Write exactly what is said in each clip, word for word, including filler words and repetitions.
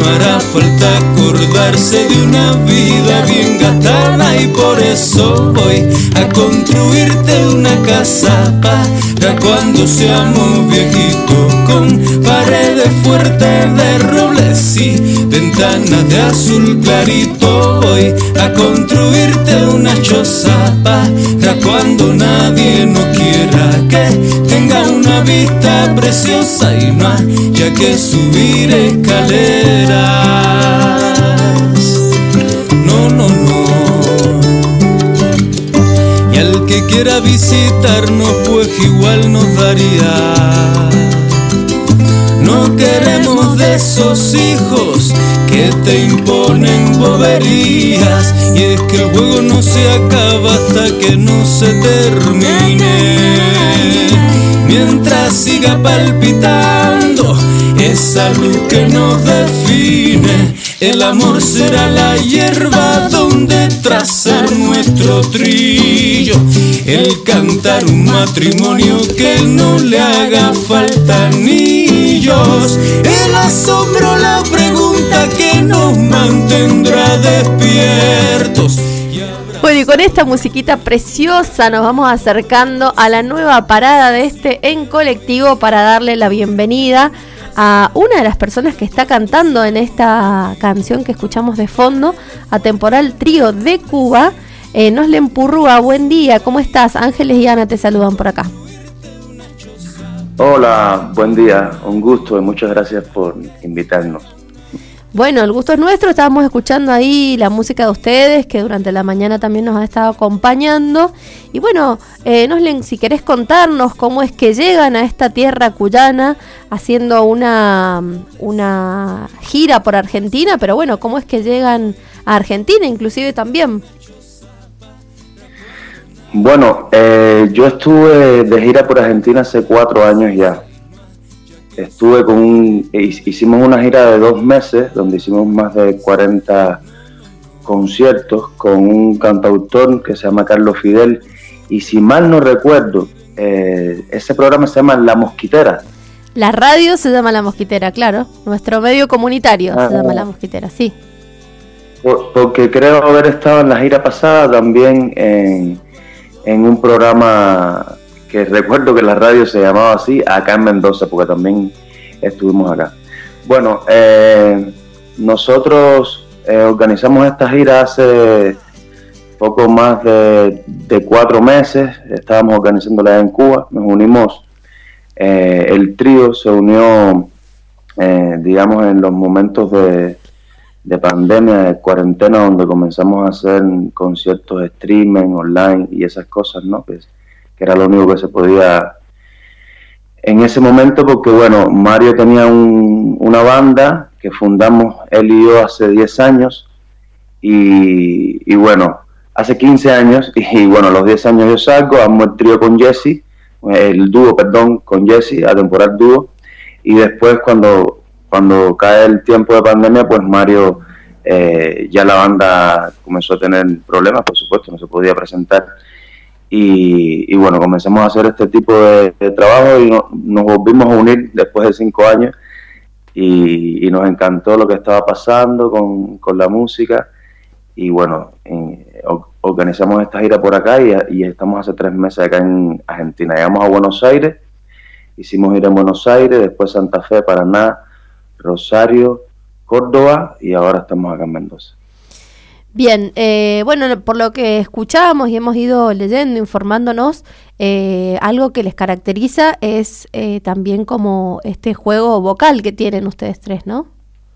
no hará falta acordarse de una vida bien gastada, y por eso voy a construirte una casa para cuando seamos viejitos, con paredes fuertes de robles y ventanas de azul clarito. Voy a construirte una choza para cuando nadie no quiera que tenga una vista preciosa y no haya que subir escaleras. No, no, no. Y al que quiera visitarnos, pues igual nos daría. No queremos de esos hijos que te imponen boberías, y es que el juego no se acaba hasta que no se termine. Mientras siga palpitando esa luz que nos define, el amor será la hierba donde trazar nuestro trillo, el cantar un matrimonio que no le haga falta anillos, el asombro, la pregunta que nos mantendrá despiertos. Bueno, y con esta musiquita preciosa nos vamos acercando a la nueva parada de este En Colectivo para darle la bienvenida a una de las personas que está cantando en esta canción que escuchamos de fondo, Atemporal Trío de Cuba. Eh, Noslen Purrúa, buen día, ¿cómo estás? Ángeles y Ana te saludan por acá. Hola, buen día, un gusto y muchas gracias por invitarnos. Bueno, el gusto es nuestro, estábamos escuchando ahí la música de ustedes, que durante la mañana también nos ha estado acompañando. Y bueno, eh, Noslen, si querés contarnos cómo es que llegan a esta tierra cuyana haciendo una, una gira por Argentina, pero bueno, cómo es que llegan a Argentina inclusive también. Bueno, eh, yo estuve de gira por Argentina hace cuatro años ya. Estuve con un, hicimos una gira de dos meses donde hicimos más de cuarenta conciertos con un cantautor que se llama Carlos Fidel, y si mal no recuerdo, eh, ese programa se llama La Mosquitera. La radio se llama La Mosquitera, claro, nuestro medio comunitario ah, se llama La Mosquitera, sí. Por, porque creo haber estado en la gira pasada también en, en un programa que recuerdo que la radio se llamaba así, acá en Mendoza, porque también estuvimos acá. Bueno, eh, nosotros eh, organizamos esta gira hace poco más de, de cuatro meses, estábamos organizándola en Cuba, nos unimos, eh, el trío se unió, eh, digamos, en los momentos de, de pandemia, de cuarentena, donde comenzamos a hacer conciertos de streaming, online y esas cosas, ¿no? Pues, que era lo único que se podía en ese momento, porque bueno, Mario tenía un, una banda que fundamos él y yo hace diez años, y, y bueno, hace quince años, y, y bueno, a los diez años yo salgo, armo el trío con Jesse, el dúo, perdón, con Jesse, Atemporal Dúo, y después cuando, cuando cae el tiempo de pandemia, pues Mario, eh, ya la banda comenzó a tener problemas, por supuesto, no se podía presentar. Y, y bueno, comenzamos a hacer este tipo de, de trabajo y no, nos volvimos a unir después de cinco años y, y nos encantó lo que estaba pasando con, con la música, y bueno, en, organizamos esta gira por acá y, y estamos hace tres meses acá en Argentina. Llegamos a Buenos Aires, hicimos ir en Buenos Aires, después Santa Fe, Paraná, Rosario, Córdoba, y ahora estamos acá en Mendoza. Bien, eh, bueno, por lo que escuchábamos y hemos ido leyendo, informándonos, eh, algo que les caracteriza es eh, también como este juego vocal que tienen ustedes tres, ¿no?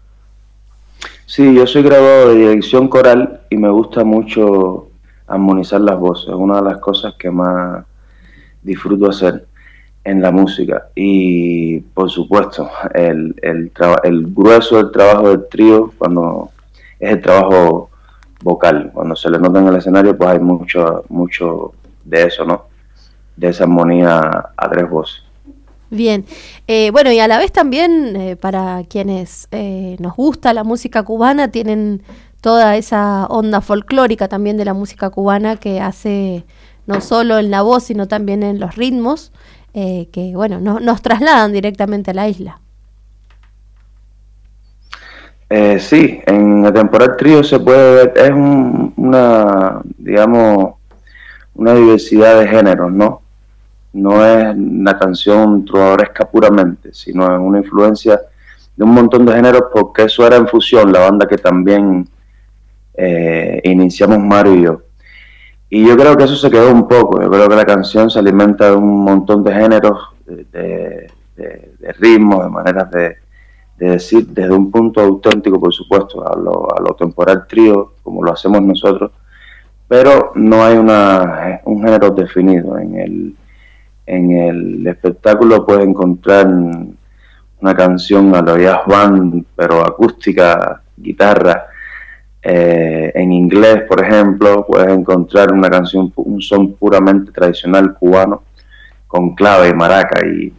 Sí, yo soy graduado de dirección coral y me gusta mucho armonizar las voces, es una de las cosas que más disfruto hacer en la música. Y por supuesto, el, el, traba, el grueso del trabajo del trío cuando es el trabajo vocal, cuando se le nota en el escenario, pues hay mucho mucho de eso, ¿no? De esa armonía a tres voces. Bien, eh, bueno, y a la vez también eh, para quienes eh, nos gusta la música cubana, tienen toda esa onda folclórica también de la música cubana que hace no solo en la voz, sino también en los ritmos, eh, que bueno, no, nos trasladan directamente a la isla. Eh, sí, en el Atemporal Trío se puede ver, es un, una, digamos, una diversidad de géneros, ¿no? No es una canción trovadoresca puramente, sino es una influencia de un montón de géneros, porque eso era en fusión, la banda que también eh, iniciamos Mario y yo. Y yo creo que eso se quedó un poco, yo creo que la canción se alimenta de un montón de géneros, de, de, de, de ritmos, de maneras de, de decir, desde un punto auténtico, por supuesto, a lo, a lo Atemporal Trío, como lo hacemos nosotros, pero no hay una, un género definido. En el, en el espectáculo puedes encontrar una canción a lo jazz band, pero acústica, guitarra. Eh, en inglés, por ejemplo, puedes encontrar una canción, un son puramente tradicional cubano, con clave y maraca y,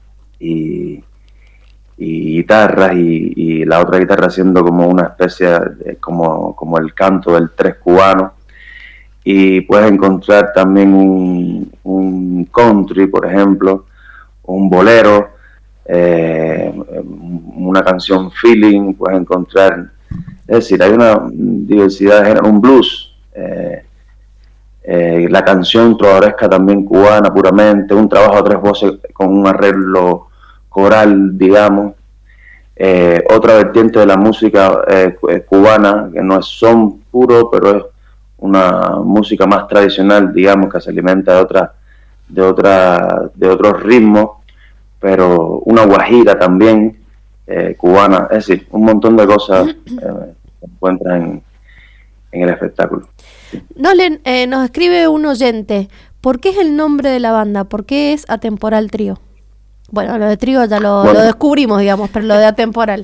y, y guitarras, y, y la otra guitarra haciendo como una especie de, como, como el canto del tres cubano. Y puedes encontrar también un, un country, por ejemplo, un bolero, eh, una canción feeling, puedes encontrar, es decir, hay una diversidad de género, un blues, eh, eh, la canción trovadoresca también cubana puramente, un trabajo a tres voces con un arreglo coral, digamos, eh, otra vertiente de la música eh, cubana, que no es son puro, pero es una música más tradicional, digamos, que se alimenta de otra, de otra, de otros ritmos, pero una guajira también eh, cubana, es decir, un montón de cosas eh, se encuentran en, en el espectáculo. Nolen, eh, nos escribe un oyente, ¿por qué es el nombre de la banda? ¿Por qué es Atemporal Trío? Bueno, lo de trío ya lo, bueno, lo descubrimos, digamos, pero lo de Atemporal.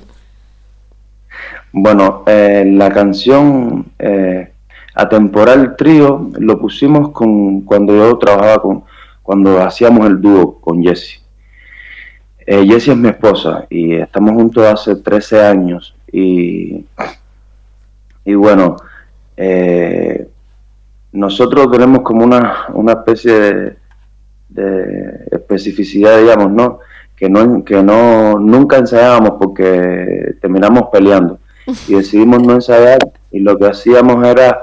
Bueno, eh, la canción eh, Atemporal Trío lo pusimos con cuando yo trabajaba con, cuando hacíamos el dúo con Jessie. Eh, Jessie es mi esposa y estamos juntos hace trece años y, y bueno, eh, nosotros tenemos como una, una especie de, de especificidad, digamos, ¿no? Que no, que no, nunca ensayábamos porque terminamos peleando y decidimos no ensayar, y lo que hacíamos era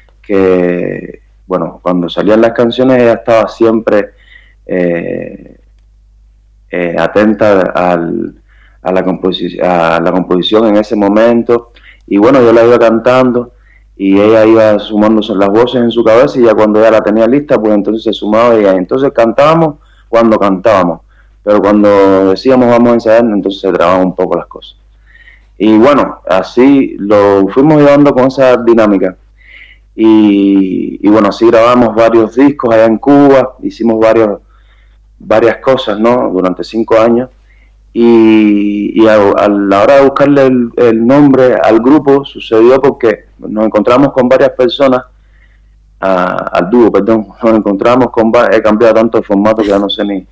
que, bueno, cuando salían las canciones ella estaba siempre eh, eh, atenta al, a, la composi- a la composición en ese momento, y bueno, yo la iba cantando y ella iba sumando las voces en su cabeza, y ya cuando ya la tenía lista, pues entonces se sumaba ella. Entonces cantábamos cuando cantábamos, pero cuando decíamos vamos a ensayar, entonces se trababan un poco las cosas. Y bueno, así lo fuimos llevando con esa dinámica. Y, y bueno, así grabamos varios discos allá en Cuba, hicimos varios, varias cosas, ¿no? Durante cinco años. Y, y a, a la hora de buscarle el, el nombre al grupo sucedió porque nos encontramos con varias personas, a, al dúo, perdón, nos encontramos con, he cambiado tanto de formato que ya no sé ni,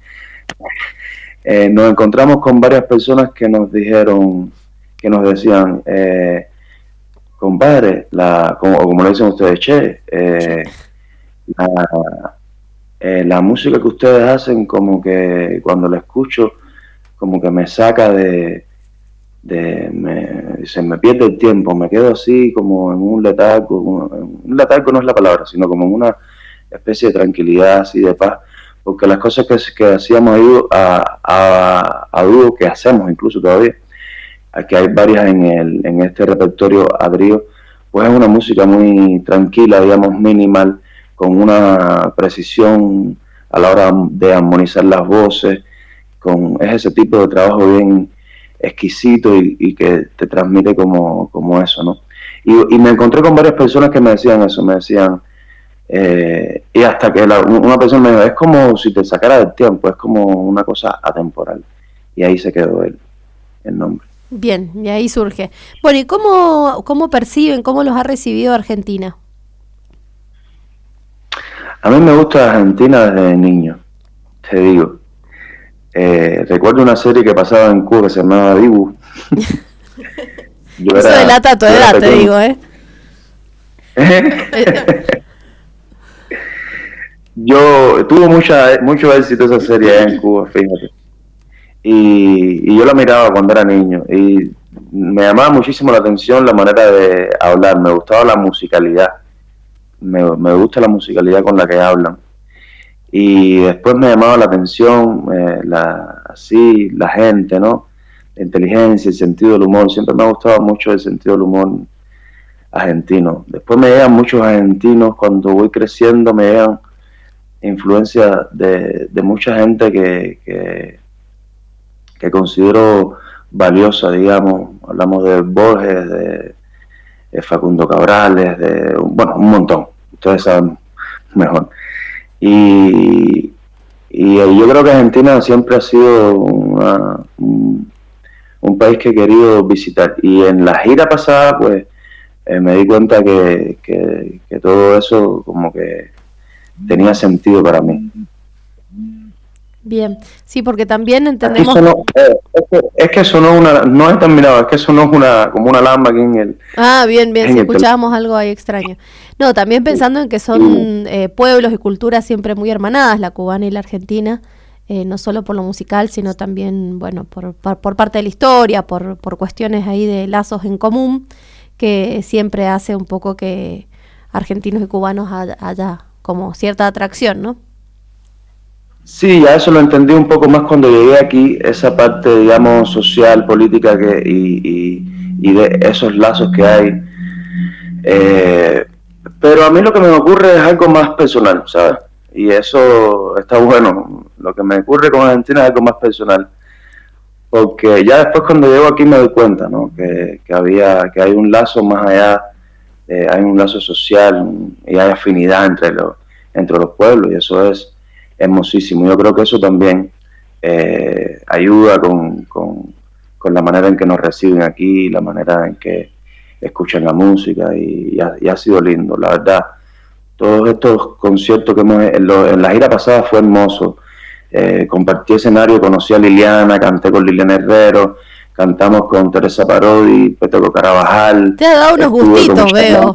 eh, nos encontramos con varias personas que nos dijeron, que nos decían, eh, compadre, la, como, como le dicen ustedes, che, eh, la, eh, la música que ustedes hacen, como que cuando la escucho, como que me saca de, de me, se me pierde el tiempo, me quedo así como en un letargo, un letargo no es la palabra, sino como en una especie de tranquilidad, así de paz, porque las cosas que, que hacíamos ahí a, a, a dúo, que hacemos incluso todavía, aquí hay varias en, el, en este repertorio Adrío, pues es una música muy tranquila, digamos minimal, con una precisión a la hora de armonizar las voces, con es ese tipo de trabajo bien exquisito y, y que te transmite como, como eso, ¿no? Y, y me encontré con varias personas que me decían eso, me decían, eh, y hasta que la, una persona me dijo, es como si te sacara del tiempo, es como una cosa atemporal, y ahí se quedó el, el nombre. Bien, y ahí surge. Bueno, ¿y cómo, cómo perciben, cómo los ha recibido Argentina? A mí me gusta Argentina desde niño, te digo. Eh, recuerdo una serie que pasaba en Cuba que se llamaba Dibu. Yo Eso era, delata tu edad, te digo, ¿eh? Yo tuvo mucha, mucho éxito esa serie en Cuba, fíjate. Y, y yo la miraba cuando era niño. Y me llamaba muchísimo la atención la manera de hablar, me gustaba la musicalidad, me, me gusta la musicalidad con la que hablan. Y después me llamaba la atención eh, la, así la gente, ¿no? La inteligencia, el sentido del humor. Siempre me ha gustado mucho el sentido del humor argentino. Después me llegan muchos argentinos, cuando voy creciendo me llegan influencias de, de mucha gente que, que, que considero valiosa, digamos. Hablamos de Borges, de, de Facundo Cabrales, de, bueno, un montón. Ustedes saben mejor. Y, y yo creo que Argentina siempre ha sido una, un, un país que he querido visitar. Y en la gira pasada, pues, eh, me di cuenta que, que, que todo eso como que tenía sentido para mí. Bien, sí, porque también entendemos... Sonó, eh, es, que, es que sonó una... No he terminado, es que sonó una, como una alarma aquí en el... Ah, bien, bien, si escuchábamos algo ahí extraño. No, también pensando en que son eh, pueblos y culturas siempre muy hermanadas, la cubana y la argentina, eh, no solo por lo musical, sino también, bueno, por, por, por parte de la historia, por, por cuestiones ahí de lazos en común, que siempre hace un poco que argentinos y cubanos haya, haya como cierta atracción, ¿no? Sí, ya eso lo entendí un poco más cuando llegué aquí, esa parte, digamos, social, política que, y, y, y de esos lazos que hay. Eh, pero a mí lo que me ocurre es algo más personal, ¿sabes? Y eso está bueno. Lo que me ocurre con Argentina es algo más personal. Porque ya después cuando llego aquí me doy cuenta, ¿no? Que, que, había, que hay un lazo más allá, eh, hay un lazo social y hay afinidad entre los, entre los pueblos, y eso es hermosísimo. Yo creo que eso también eh, ayuda con, con, con la manera en que nos reciben aquí, la manera en que escuchan la música, y, y, ha, y ha sido lindo, la verdad. Todos estos conciertos que hemos en, lo, en la gira pasada fue hermoso. Eh, compartí escenario, conocí a Liliana, canté con Liliana Herrero, cantamos con Teresa Parodi, Petro Carabajal. Te ha dado unos gustitos, veo.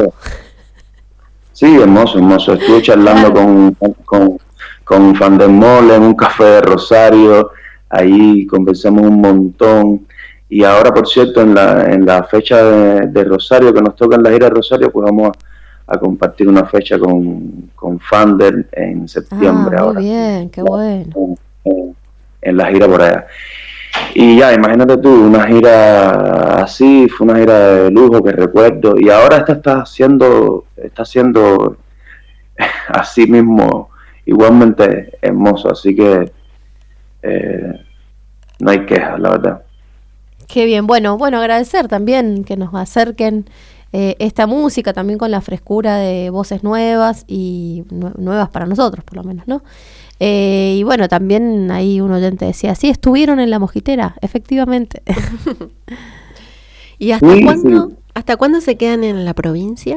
Sí, hermoso, hermoso. Estuve charlando claro. con, con, con Fan del Mole en un café de Rosario, ahí conversamos un montón. Y ahora, por cierto, en la, en la fecha de, de Rosario, que nos toca en la gira de Rosario, pues vamos a, a compartir una fecha con, con Fander en septiembre. Ah, muy ahora. Bien, qué bueno. En, en, en la gira por allá. Y ya, imagínate tú, una gira así, fue una gira de lujo que recuerdo, y ahora esta está haciendo, está haciendo así mismo, igualmente hermoso, así que eh, no hay quejas, la verdad. Qué bien, bueno, bueno, agradecer también que nos acerquen eh, esta música, también con la frescura de voces nuevas y nu- nuevas para nosotros, por lo menos, ¿no? Eh, y bueno, también ahí un oyente decía, sí, estuvieron en La Mosquitera, efectivamente. ¿Y hasta sí, cuándo sí. hasta cuándo se quedan en la provincia?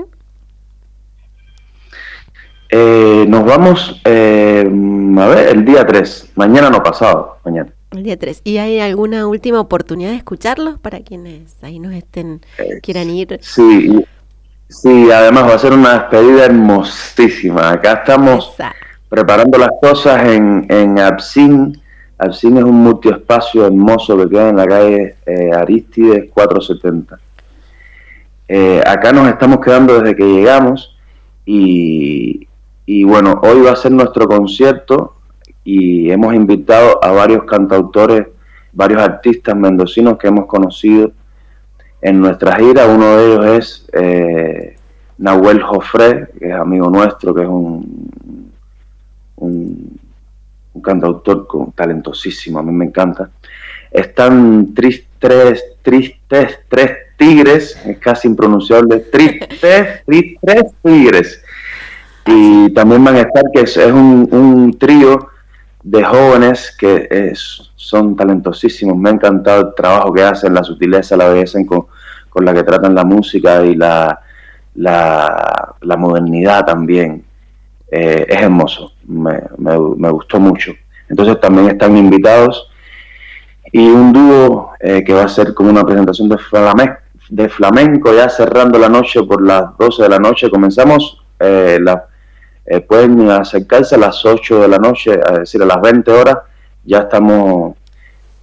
Eh, nos vamos, eh, a ver, el día tres, mañana no pasado, mañana. El día tres. ¿Y hay alguna última oportunidad de escucharlos para quienes ahí nos estén, eh, quieran ir? Sí, sí, además va a ser una despedida hermosísima. Acá estamos Exacto. preparando las cosas en, en Absin. Absin es un multiespacio hermoso que queda en la calle eh, Arístides cuatrocientos setenta. Eh, acá nos estamos quedando desde que llegamos y, y bueno, hoy va a ser nuestro concierto y hemos invitado a varios cantautores, varios artistas mendocinos que hemos conocido en nuestra gira. Uno de ellos es eh, Nahuel Jofré, que es amigo nuestro, que es un, un, un cantautor con, talentosísimo, a mí me encanta. Están tristes, tristes, tres tigres, es casi impronunciable, tristes, tristes tigres. Y también van a estar, que es, es un, un trío de jóvenes que es, son talentosísimos. Me ha encantado el trabajo que hacen, la sutileza, la belleza con, con la que tratan la música y la, la, la modernidad también. Eh, es hermoso, me, me, me gustó mucho. Entonces también están invitados. Y un dúo eh, que va a ser como una presentación de, flame, de flamenco, ya cerrando la noche por las doce de la noche. Comenzamos eh, la Eh, pueden acercarse a las ocho de la noche, es decir, a las veinte horas, ya estamos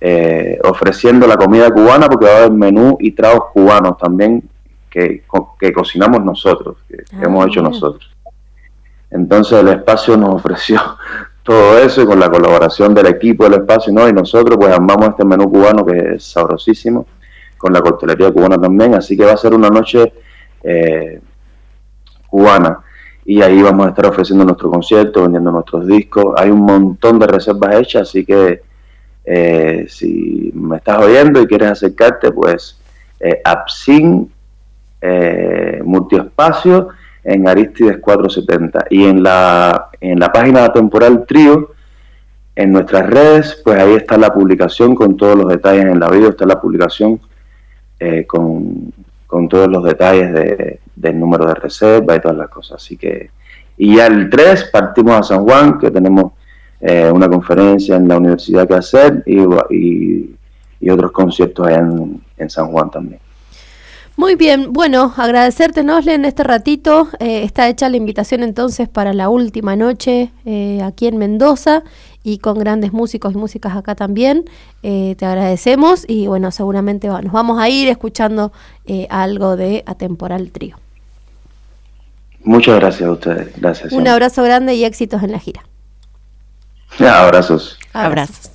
eh, ofreciendo la comida cubana, porque va a haber menú y tragos cubanos también que, que cocinamos nosotros, que, que ah, hemos hecho bien. nosotros. Entonces el espacio nos ofreció todo eso, y con la colaboración del equipo del espacio, ¿no? Y nosotros pues armamos este menú cubano que es sabrosísimo, con la coctelería cubana también, así que va a ser una noche eh, cubana, y ahí vamos a estar ofreciendo nuestro concierto, vendiendo nuestros discos. Hay un montón de reservas hechas, así que eh, si me estás oyendo y quieres acercarte, pues eh, Absin eh, Multiespacio en Aristides cuatrocientos setenta, y en la en la página de Temporal Trío, en nuestras redes, pues ahí está la publicación con todos los detalles. En la video está la publicación eh, con, con todos los detalles de, del número de reserva y todas las cosas. Así que, y ya el tres partimos a San Juan, que tenemos eh, una conferencia en la universidad que hacer, y, y, y otros conciertos allá en, en San Juan también. Muy bien, bueno, agradecerte, Nosle, en este ratito. Eh, está hecha la invitación entonces para la última noche eh, aquí en Mendoza, y con grandes músicos y músicas acá también. Eh, te agradecemos, y bueno, seguramente va, nos vamos a ir escuchando eh, algo de Atemporal Trío. Muchas gracias a ustedes. Gracias. Un abrazo grande y éxitos en la gira. Ya, abrazos. Abrazos.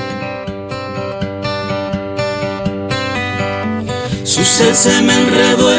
Su sed se me enredó.